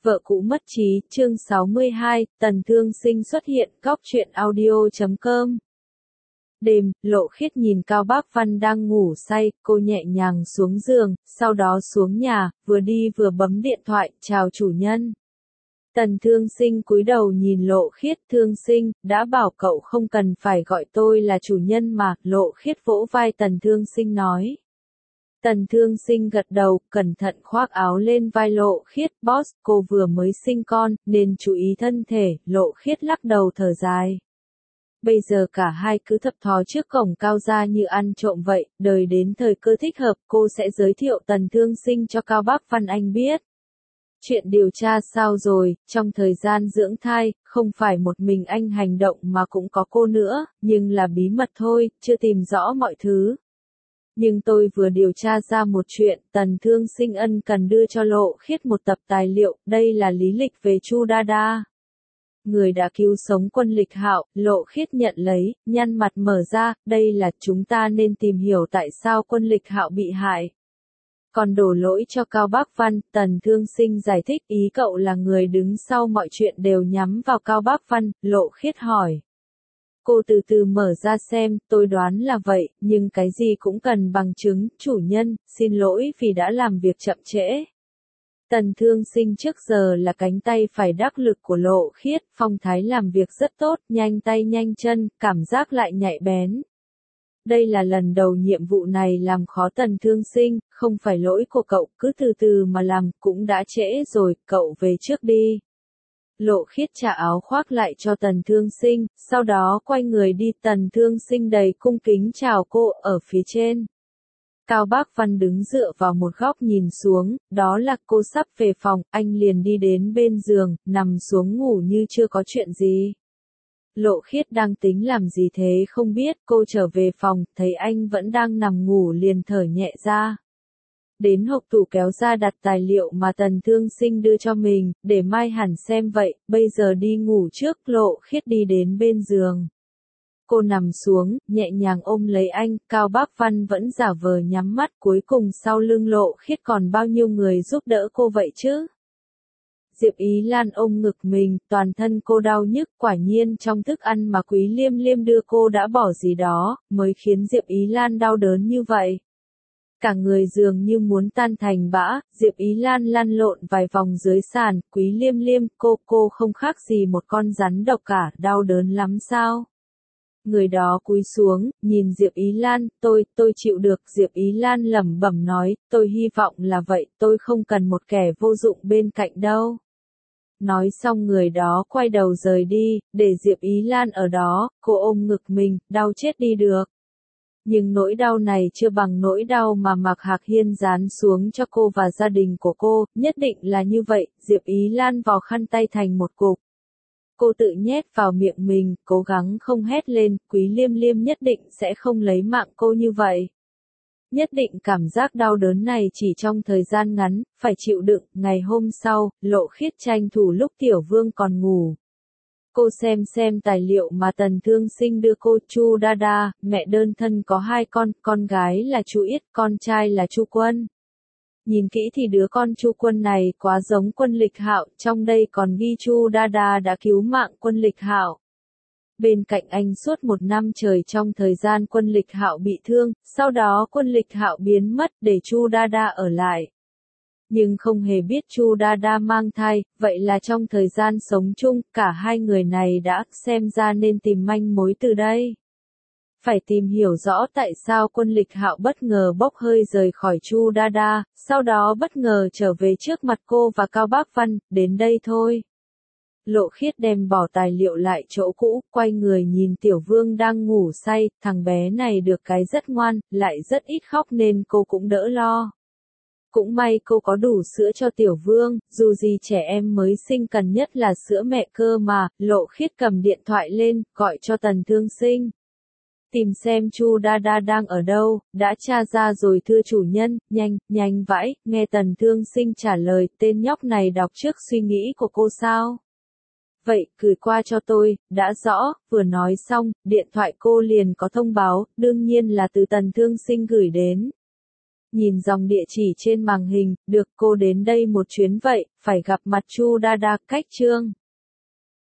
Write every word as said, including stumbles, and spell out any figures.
Vợ cũ mất trí, chương sáu mươi hai, Tần Thương Sinh xuất hiện, cóc truyện audio chấm com. Đêm, Lộ Khiết nhìn Cao Bác Văn đang ngủ say, cô nhẹ nhàng xuống giường, sau đó xuống nhà, vừa đi vừa bấm điện thoại, chào chủ nhân. Tần Thương Sinh cúi đầu nhìn Lộ Khiết, Thương Sinh, đã bảo cậu không cần phải gọi tôi là chủ nhân mà, Lộ Khiết vỗ vai Tần Thương Sinh nói. Tần Thương Sinh gật đầu, cẩn thận khoác áo lên vai Lộ Khiết, boss, cô vừa mới sinh con, nên chú ý thân thể, Lộ Khiết lắc đầu thở dài. Bây giờ cả hai cứ thập thò trước cổng Cao gia như ăn trộm vậy, đời đến thời cơ thích hợp, cô sẽ giới thiệu Tần Thương Sinh cho Cao Bác Văn Anh biết. Chuyện điều tra sao rồi, trong thời gian dưỡng thai, không phải một mình anh hành động mà cũng có cô nữa, nhưng là bí mật thôi, chưa tìm rõ mọi thứ. Nhưng tôi vừa điều tra ra một chuyện, Tần Thương Sinh ân cần đưa cho Lộ Khiết một tập tài liệu, đây là lý lịch về Chu Đa Đa. Người đã cứu sống Quân Lịch Hạo, Lộ Khiết nhận lấy, nhăn mặt mở ra, đây là chúng ta nên tìm hiểu tại sao Quân Lịch Hạo bị hại. Còn đổ lỗi cho Cao Bác Văn, Tần Thương Sinh giải thích ý cậu là người đứng sau mọi chuyện đều nhắm vào Cao Bác Văn, Lộ Khiết hỏi. Cô từ từ mở ra xem, tôi đoán là vậy, nhưng cái gì cũng cần bằng chứng, chủ nhân, xin lỗi vì đã làm việc chậm trễ. Tần Thương Sinh trước giờ là cánh tay phải đắc lực của Lộ Khiết, phong thái làm việc rất tốt, nhanh tay nhanh chân, cảm giác lại nhạy bén. Đây là lần đầu nhiệm vụ này làm khó Tần Thương Sinh, không phải lỗi của cậu, cứ từ từ mà làm, cũng đã trễ rồi, cậu về trước đi. Lộ Khiết trả áo khoác lại cho Tần Thương Sinh, sau đó quay người đi. Tần Thương Sinh đầy cung kính chào cô ở phía trên. Cao Bác Văn đứng dựa vào một góc nhìn xuống, đó là cô sắp về phòng, anh liền đi đến bên giường, nằm xuống ngủ như chưa có chuyện gì. Lộ Khiết đang tính làm gì thế không biết, cô trở về phòng, thấy anh vẫn đang nằm ngủ liền thở nhẹ ra. Đến hộp tủ kéo ra đặt tài liệu mà Tần Thương Sinh đưa cho mình, để mai hẳn xem vậy, bây giờ đi ngủ trước. Lộ Khiết đi đến bên giường. Cô nằm xuống, nhẹ nhàng ôm lấy anh, Cao Bác Văn vẫn giả vờ nhắm mắt, cuối cùng sau lưng Lộ Khiết còn bao nhiêu người giúp đỡ cô vậy chứ? Diệp Ý Lan ôm ngực mình, toàn thân cô đau nhức, quả nhiên trong thức ăn mà Quý Liêm Liêm đưa cô đã bỏ gì đó, mới khiến Diệp Ý Lan đau đớn như vậy. Cả người dường như muốn tan thành bã, Diệp Ý Lan lăn lộn vài vòng dưới sàn, Quý Liêm Liêm, cô, cô không khác gì một con rắn độc cả, đau đớn lắm sao? Người đó cúi xuống, nhìn Diệp Ý Lan, tôi, tôi chịu được, Diệp Ý Lan lẩm bẩm nói, tôi hy vọng là vậy, tôi không cần một kẻ vô dụng bên cạnh đâu. Nói xong người đó quay đầu rời đi, để Diệp Ý Lan ở đó, cô ôm ngực mình, đau chết đi được. Nhưng nỗi đau này chưa bằng nỗi đau mà Mạc Hạc Hiên dán xuống cho cô và gia đình của cô, nhất định là như vậy, Diệp Ý Lan vò khăn tay thành một cục. Cô tự nhét vào miệng mình, cố gắng không hét lên, Quý Liêm Liêm nhất định sẽ không lấy mạng cô như vậy. Nhất định cảm giác đau đớn này chỉ trong thời gian ngắn, phải chịu đựng. Ngày hôm sau, Lộ Khiết tranh thủ lúc Tiểu Vương còn ngủ. Cô xem xem tài liệu mà Tần Thương Sinh đưa cô. Chu Đa Đa, mẹ đơn thân có hai con, con gái là Chu Yết, con trai là Chu Quân. Nhìn kỹ thì đứa con Chu Quân này quá giống Quân Lịch Hạo, trong đây còn ghi Chu Đa Đa đã cứu mạng Quân Lịch Hạo. Bên cạnh anh suốt một năm trời trong thời gian Quân Lịch Hạo bị thương, sau đó Quân Lịch Hạo biến mất để Chu Đa Đa ở lại. Nhưng không hề biết Chu Đa Đa mang thai, vậy là trong thời gian sống chung, cả hai người này đã xem ra nên tìm manh mối từ đây. Phải tìm hiểu rõ tại sao Quân Lịch Hạo bất ngờ bốc hơi rời khỏi Chu Đa Đa, sau đó bất ngờ trở về trước mặt cô và Cao Bác Văn, đến đây thôi. Lộ Khiết đem bỏ tài liệu lại chỗ cũ, quay người nhìn Tiểu Vương đang ngủ say, thằng bé này được cái rất ngoan, lại rất ít khóc nên cô cũng đỡ lo. Cũng may cô có đủ sữa cho Tiểu Vương, dù gì trẻ em mới sinh cần nhất là sữa mẹ cơ mà. Lộ Khiết cầm điện thoại lên, gọi cho Tần Thương Sinh. Tìm xem Chu Đa Đa đang ở đâu, đã tra ra rồi thưa chủ nhân, nhanh, nhanh vãi. Nghe Tần Thương Sinh trả lời, tên nhóc này đọc trước suy nghĩ của cô sao? Vậy, gửi qua cho tôi, đã rõ. Vừa nói xong, điện thoại cô liền có thông báo, đương nhiên là từ Tần Thương Sinh gửi đến. Nhìn dòng địa chỉ trên màn hình, được cô đến đây một chuyến vậy, phải gặp mặt Chu Đa Đa, cách Trương